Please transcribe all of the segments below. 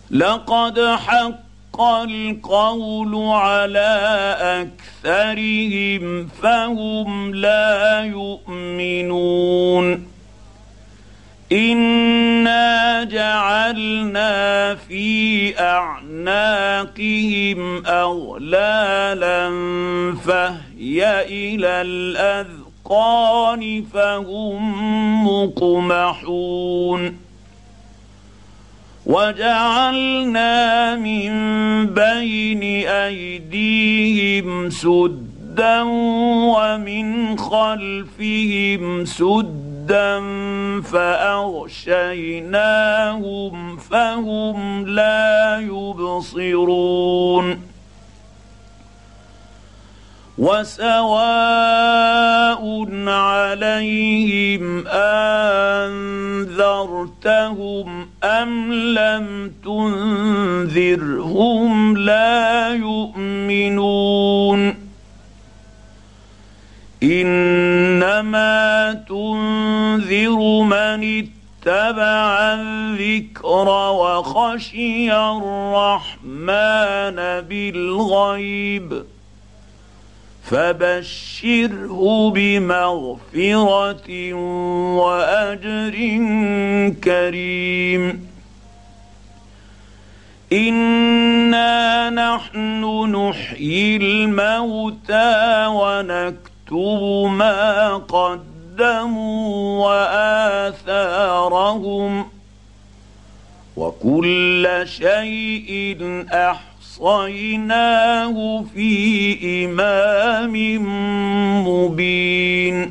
لقد حق القول على أكثرهم فهم لا يؤمنون إنا جعلنا في أعناقهم أغلالا فهي إلى الأذقان فهم مقمحون وجعلنا من بين أيديهم سدا ومن خلفهم سدا فأغشيناهم فهم لا يبصرون وسواء عليهم أنذرتهم أم لم تنذرهم لا يؤمنون إنما تنذر من اتبع الذكر وخشي الرحمن بالغيب فبشره بمغفرة وأجر كريم إنا نحن نحيي الموتى ونكتب ما قدموا وآثارهم وكل شيء أحصيناه في إمام مبين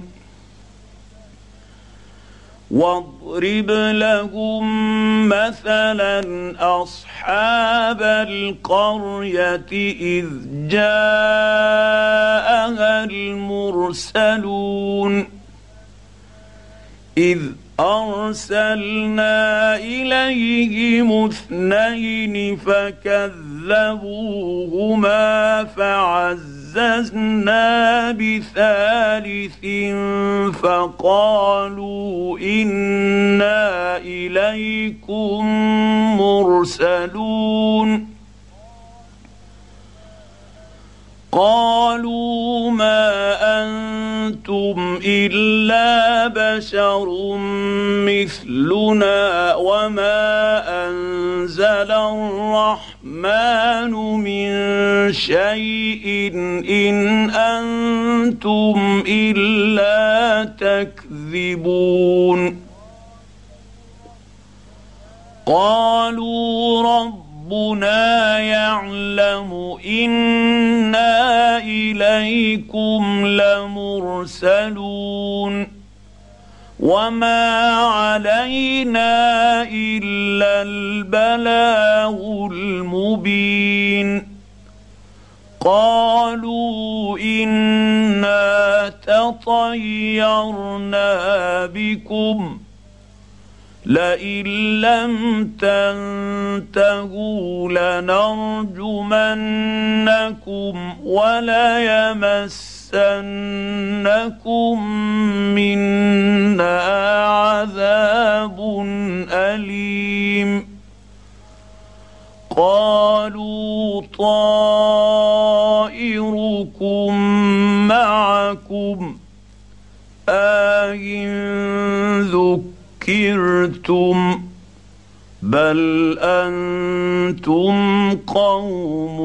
واضرب لهم مثلا أصحاب القرية إذ جاءها المرسلون إذ أرسلنا إليهم 2 فكذبوهما فعززنا بثالث فقالوا إنا إليكم مرسلون قالوا ما أنتم إلا بشر مثلنا وما أنزل الرحمن من شيء إن أنتم إلا تكذبون قالوا ربنا يعلم إنا إليكم لمرسلون وما علينا إلا البلاغ المبين قالوا إنا تطيرنا بكم لئن لم تنتهوا لنرجمنكم وليمسنكم منا عذاب أليم قالوا طائركم معكم أئن ذكرتم بل أنتم قوم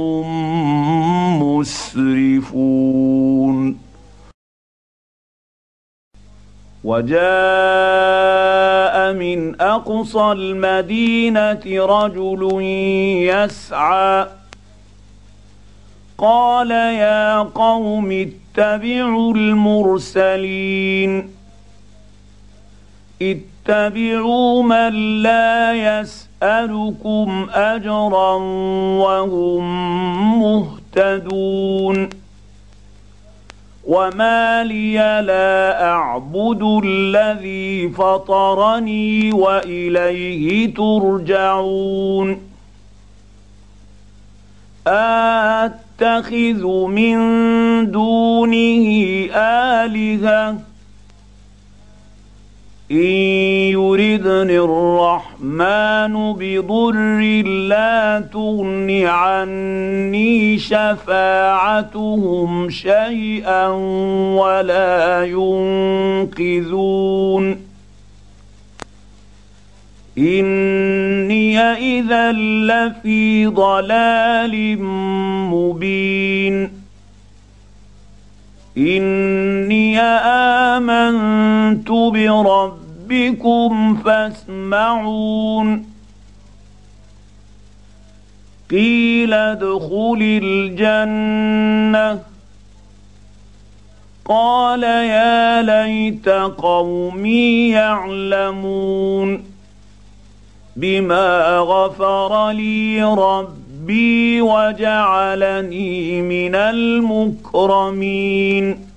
مسرفون وجاء من أقصى المدينة رجل يسعى قال يا قوم اتبعوا المرسلين اتبعوا من لا يسألكم أجرا وهم مهتدون وما لي لا أعبد الذي فطرني وإليه ترجعون أتخذ من دونه آلهة إن يردني الرحمن الرحمن بضر لا تغن عني شفاعتهم شيئا ولا ينقذون إني إذا لفي ضلال مبين إني آمنت بربكم فاسمعون قيل ادخل الجنة قال يا ليت قومي يعلمون بما غفر لي ربي وجعلني من المكرمين